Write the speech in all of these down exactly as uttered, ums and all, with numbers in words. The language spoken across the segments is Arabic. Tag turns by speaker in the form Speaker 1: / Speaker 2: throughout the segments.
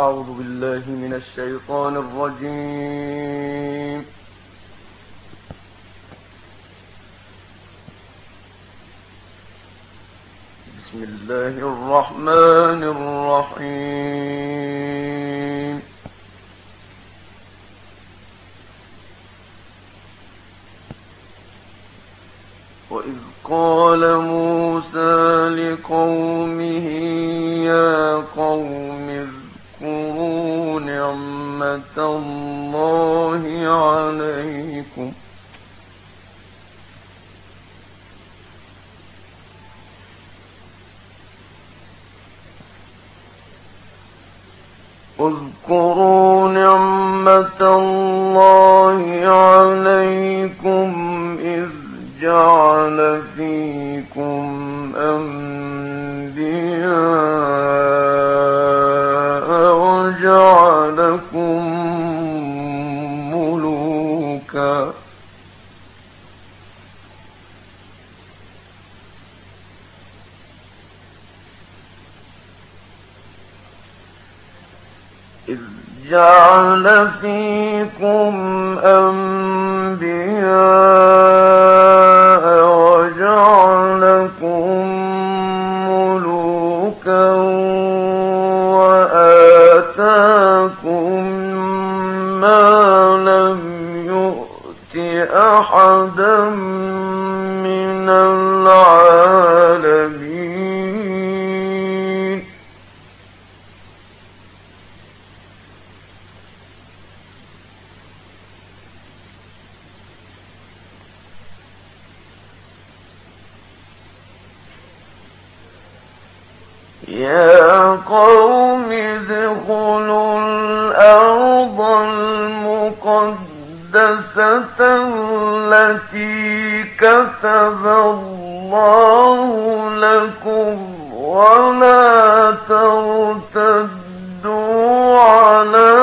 Speaker 1: أعوذ بالله من الشيطان الرجيم. بسم الله الرحمن الرحيم. وإذ قال موسى لقومه يا قوم اذكروا نعمة الله عليكم اذكروا نعمة الله عليكم إذ جعل فيكم أنبياء وجعلكم ملوكا إذ جعل فيكم أنبياء وجعلكم ملوكا وآتاكم ما لم يؤت أحدا من العالمين يا قوم ادخلوا الأرض المقدسة التي كتب الله لكم ولا ترتدوا على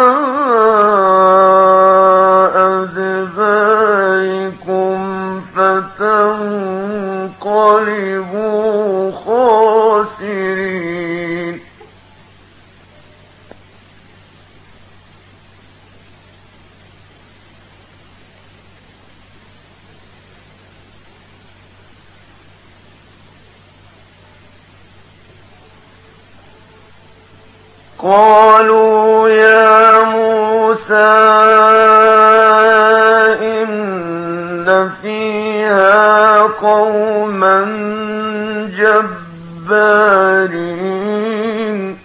Speaker 1: أدباركم فتنقلبوا خاسرين قالوا يا موسى إن فيها قوما جبارين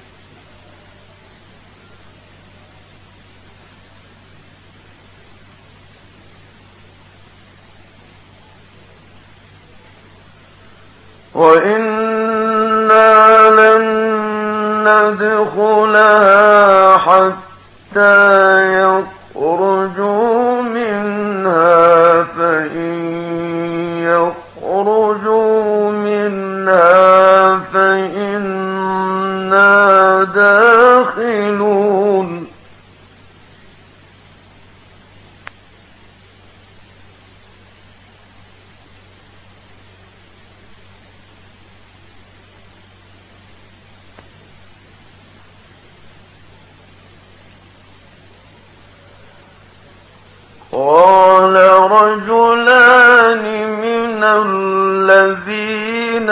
Speaker 1: وإنا لن ندخلها حتى يخرجوا منها فإن يخرجوا منها فإنا داخلون قال رجلان من الذين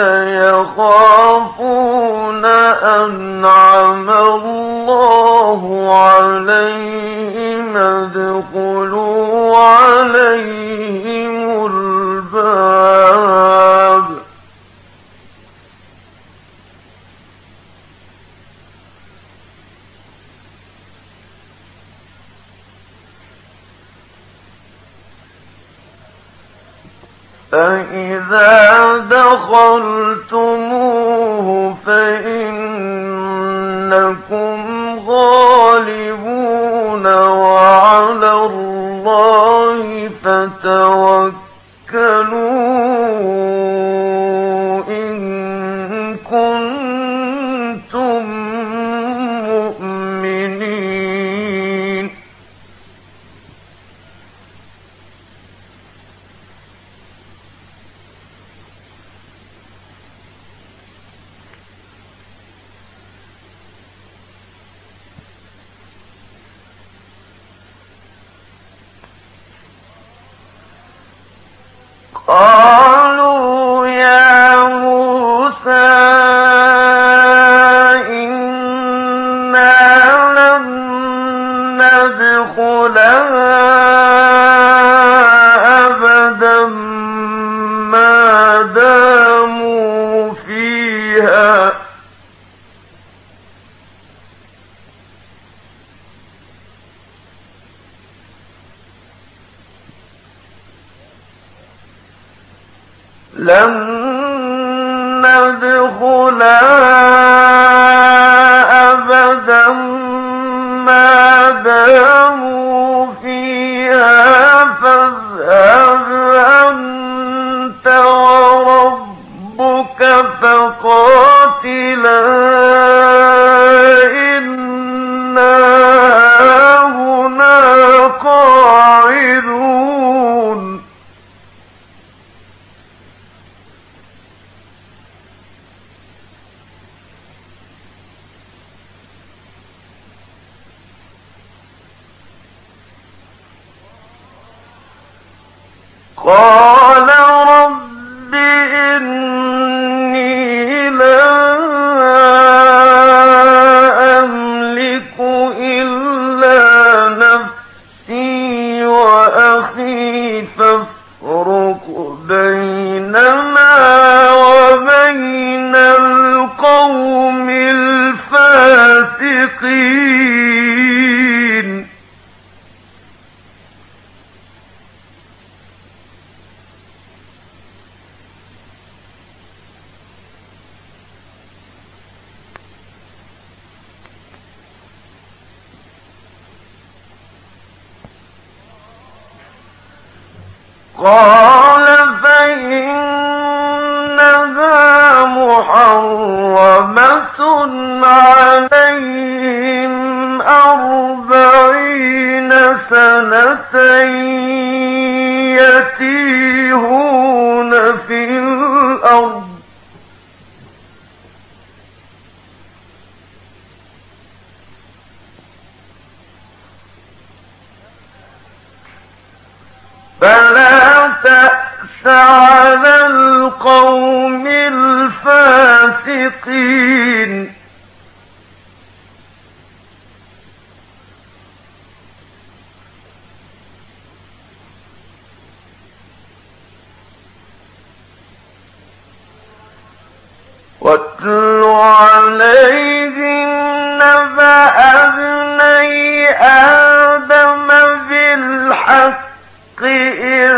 Speaker 1: يخافون أنعم الله عليهم ادخلوا عليهم الباب فإذا دخلتموه فإنكم غالبون وعلى الله فتوكلوا إن كنتم مؤمنين قالوا يا موسى إنا لن ندخلها أبدا ما داموا فيها لن ندخلها أبدا ما داموا فيها فاذهب أنت وربك فقاتلا إنا هنا قاعدون قال رب إني لا أملك إلا نفسي وأخي فافرق بيننا وبين القوم الفاسقين قال فإنها محرمة عليهم أربعين سنة يتيهون في الأرض فلا تأس على القوم الفاسقين واتل عليهم نبأ ابني آدم بالحق إذ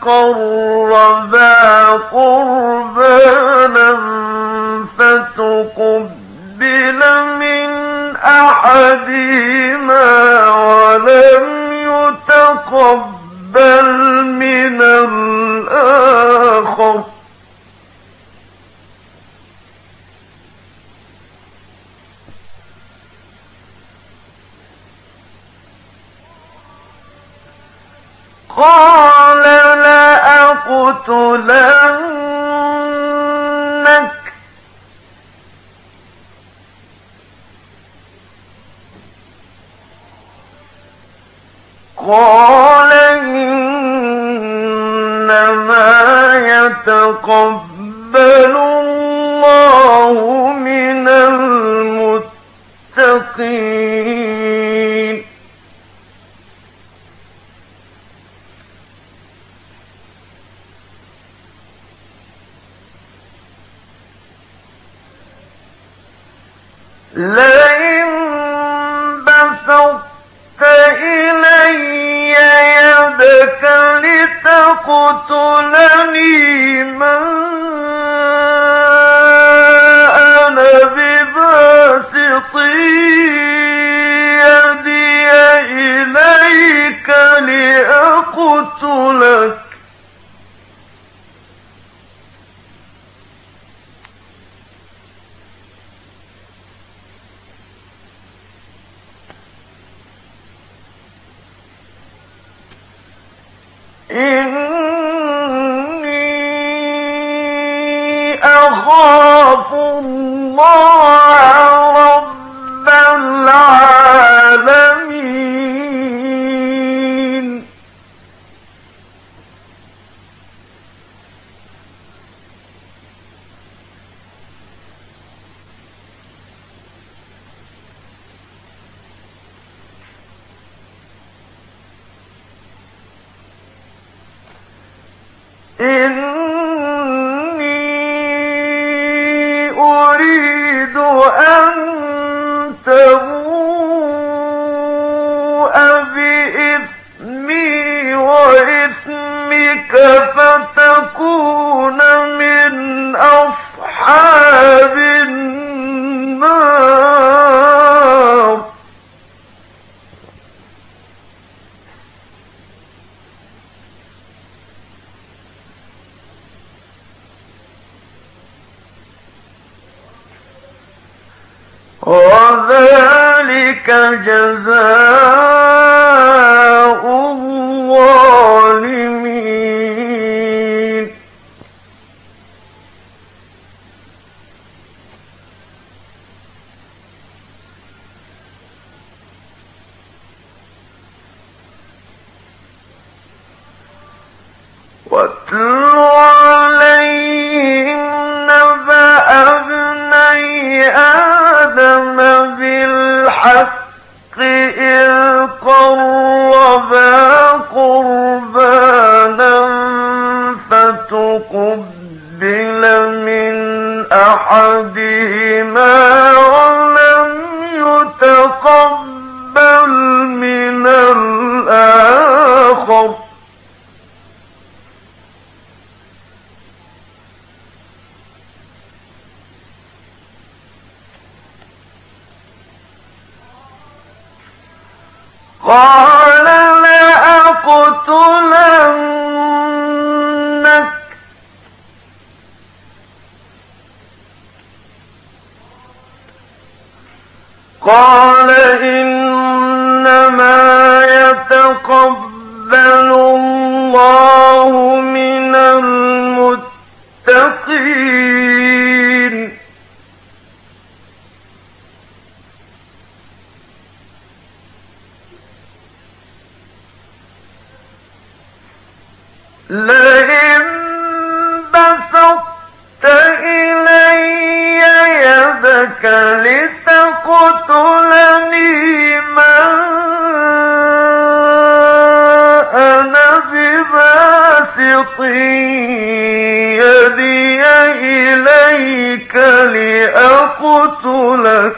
Speaker 1: قربا قربانا فتقبل من أحدهما ولم يتقبل من الآخر قال لأقتلنك قال إنما يتقبل الله من المتقين لئن بسطت إلي يدك لتقتلني ما أنا بباسط يدي إليك لأقتلك إني أخاف الله رب العالمين وذلك جزاء الظالمين. واتل عليهم نبأ ابني آدم بالحق إذ قربا قربانا فتقبل من أحدهما ولم يتقبل من الآخر قال لأقتلنك قال إنما يتقبل الله من المتقين. لئن بسطت إلي يدك لتقتلني ما أنا بباسط يدي إليك لأقتلك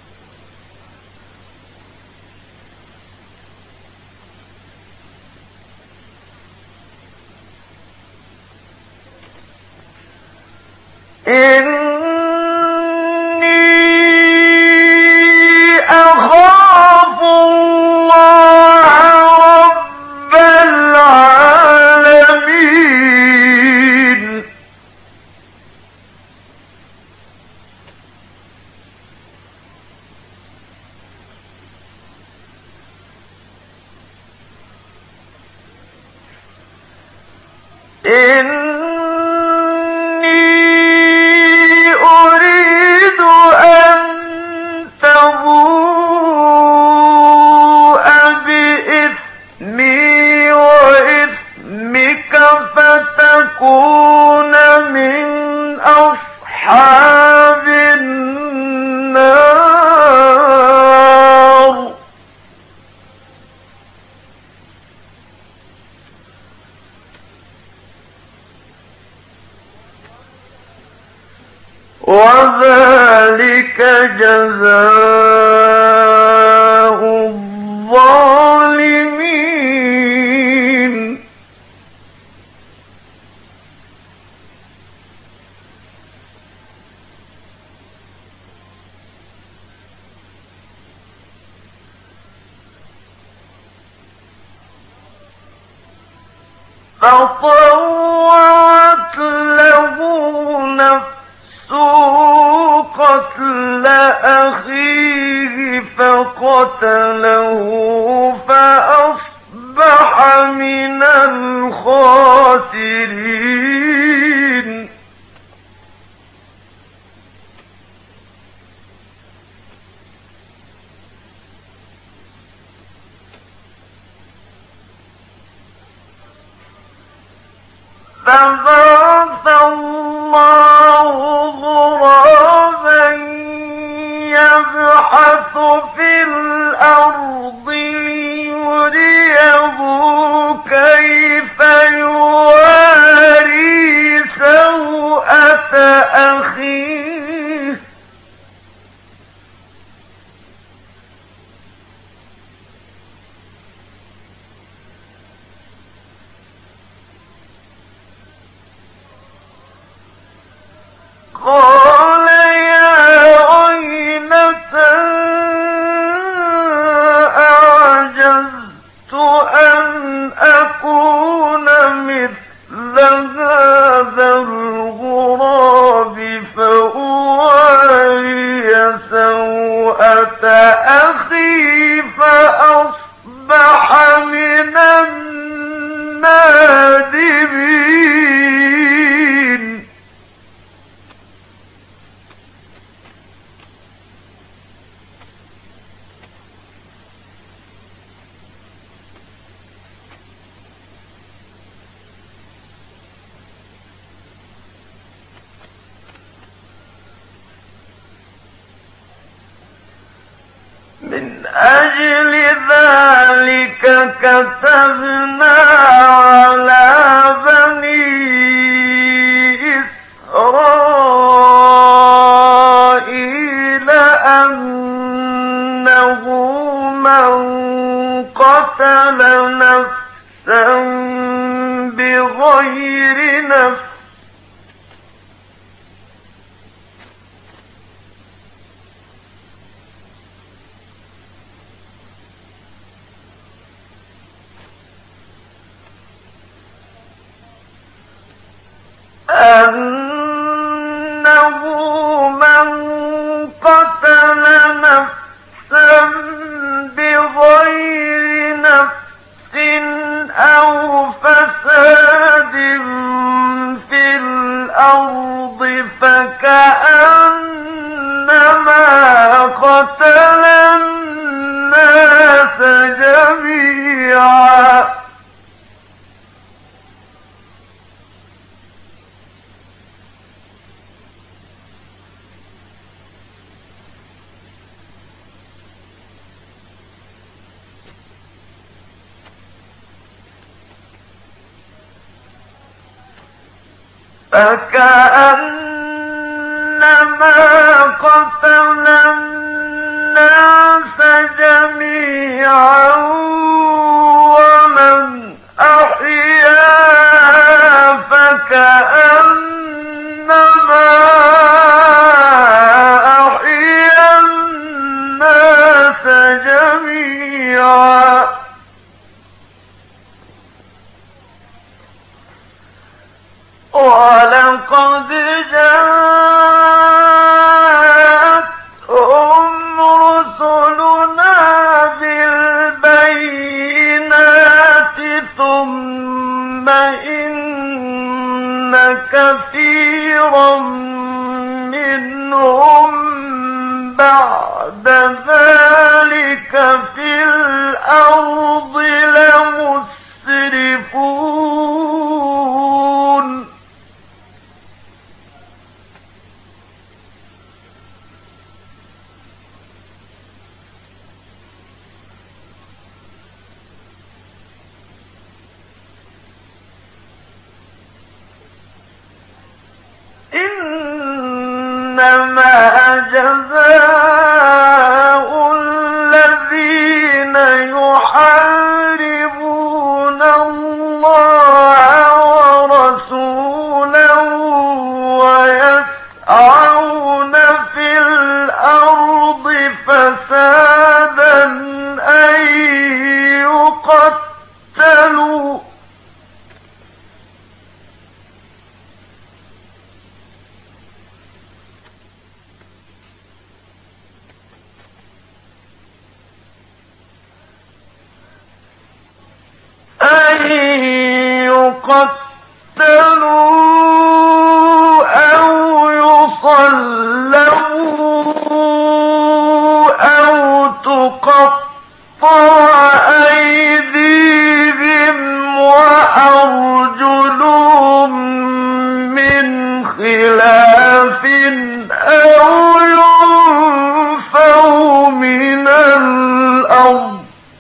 Speaker 1: إني أخاف الله رب العالمين. إن فتكون من أصحاب النار. وذلك جزاء الظالمين. فطوعت له نفسه قتل أخيه فقتله فأصبح من الخاسرين. فبعث الله غرابا يبحث في الأرض ليريه كيف يواري سوءة أخيه قال يا ويلتى أعجزت أن أكون مثل هذا الغراب فأواري سوءة سوءة أخي فأصبح من النادمين من أجل ذلك كتبنا على بني إسرائيل أنه من قتل نفسا بغير نفس أنه من قتل نفسا بغير نفس أو فساد في الأرض فكأنما قتل الناس جميعا فكأنما قتل الناس جميعا ومن أحياها فكأنما أحيا الناس جميعا ولقد جاءتهم رسلنا بالبينات ثم إن كثيرا منهم بعد ذلك في الأرض لمسرفون إنما جزاء الذين يحاربون الله ورسوله ويسعون في الأرض فسادا أن يقتلوا أن يقتلوا أو يصلبوا أو تقطع أيديهم وأرجلهم من خلاف أو ينفوا من الأرض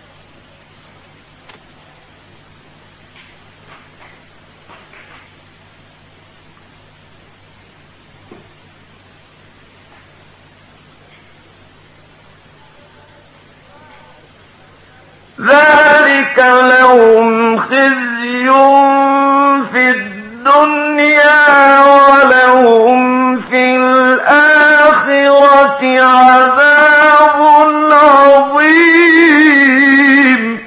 Speaker 1: ذلك لهم خزي في الدنيا ولهم في الآخرة عذاب عظيم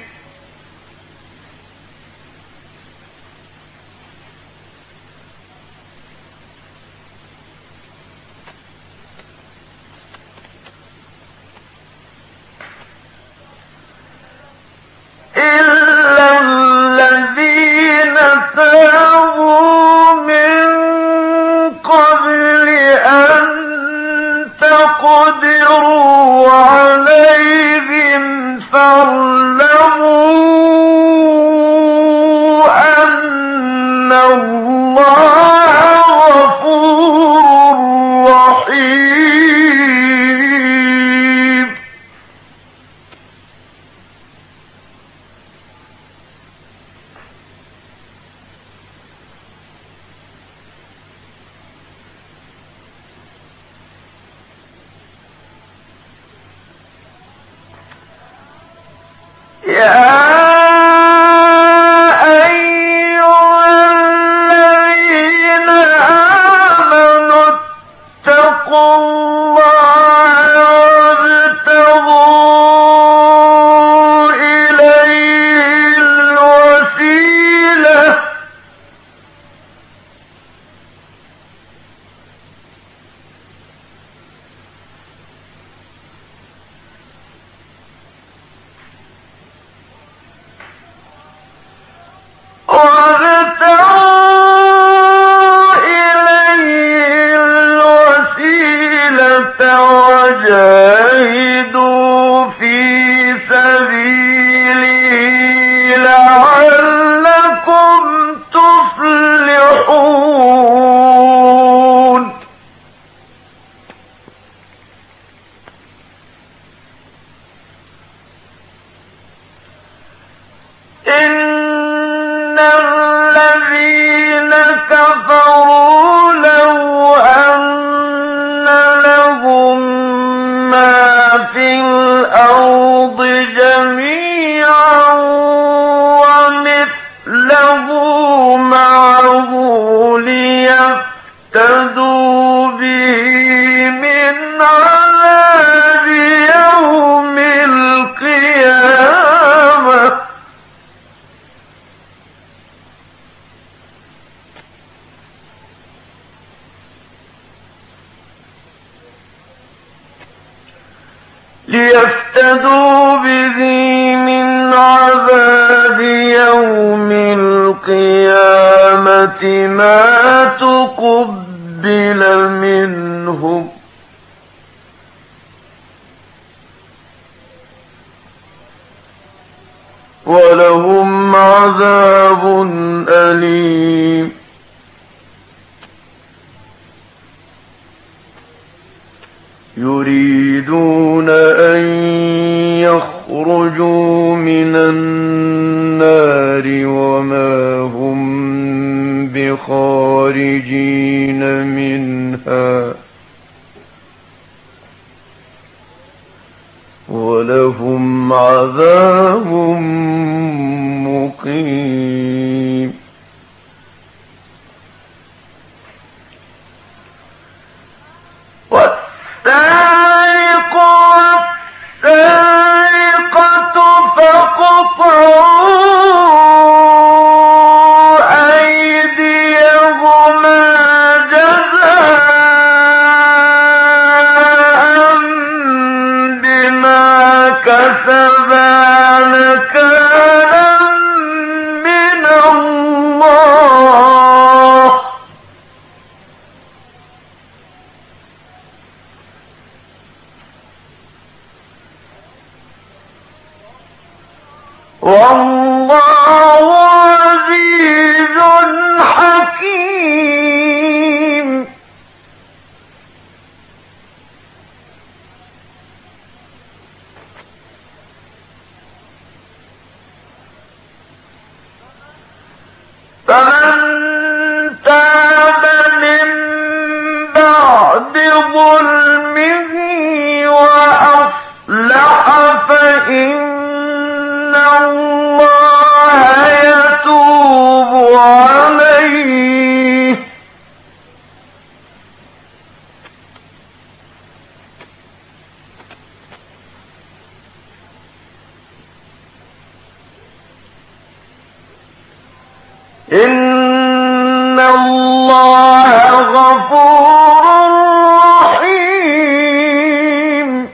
Speaker 1: تابوا من قبل أن تقدروا عليهم فاعلموا أن الله غفور رحيم. يا أيها الذين آمنوا اتقوا الله وابتغوا إليه الوسيلة وجاهدوا في سبيله لعلكم تفلحون. إن الذين كفروا لو أن لهم ما في الأرض جميعا ومثله معه ليفتدوا به من عذاب يوم القيامة ليفتدوا به من عذاب يوم القيامة ما تقبل منهم ولهم عذاب أليم. يريدون أن يخرجوا من النار وما هم بخارجين منها ولهم عذاب مقيم. والسارق والسارقة فاقطعوا أيديهما جزاء بما كسبا نكالا من الله والله عزيز حكيم. فمن تاب من بعد ظلمه وأصلح فإن الله يتوب عليه إن الله غفور رحيم.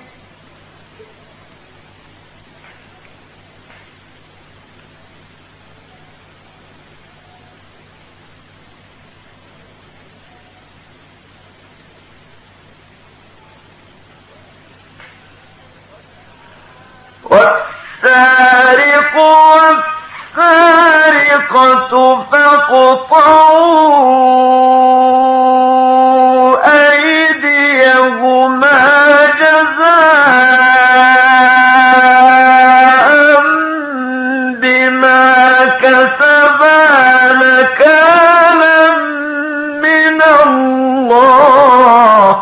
Speaker 1: والسارق والسارقة فاقطعوا أيديهما جزاء بما كسبا نكالا من الله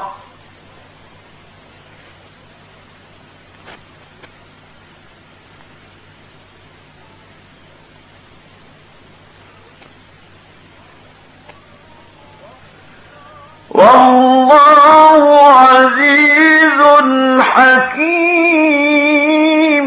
Speaker 1: والله عزيز حكيم.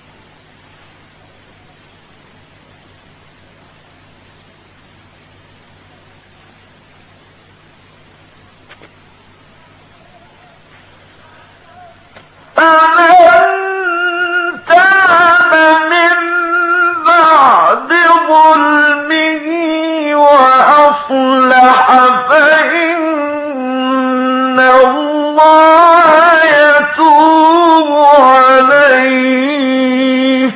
Speaker 1: فمن تاب من بعد ظلمه وأصلح فإن الله يتوب عليه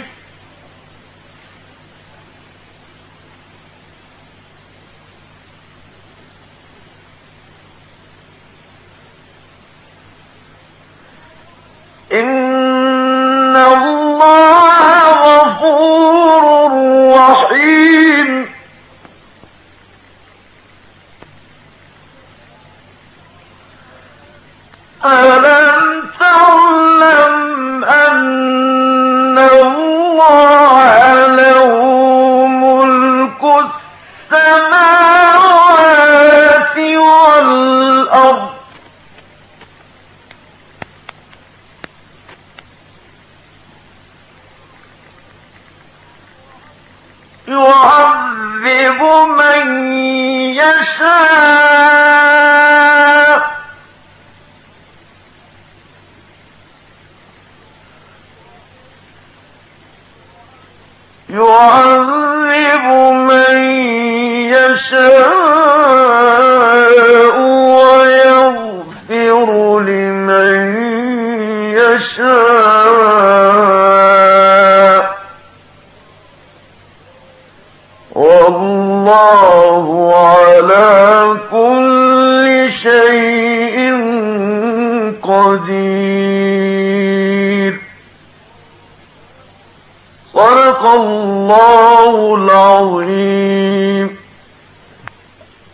Speaker 1: إن الله غفور رحيم. ألم تعلم أن الله له ملك السماوات والأرض يعذب من يشاء يعذب من يشاء ويغفر لمن يشاء والله على كل شيء قدير. صدق الله العظيم.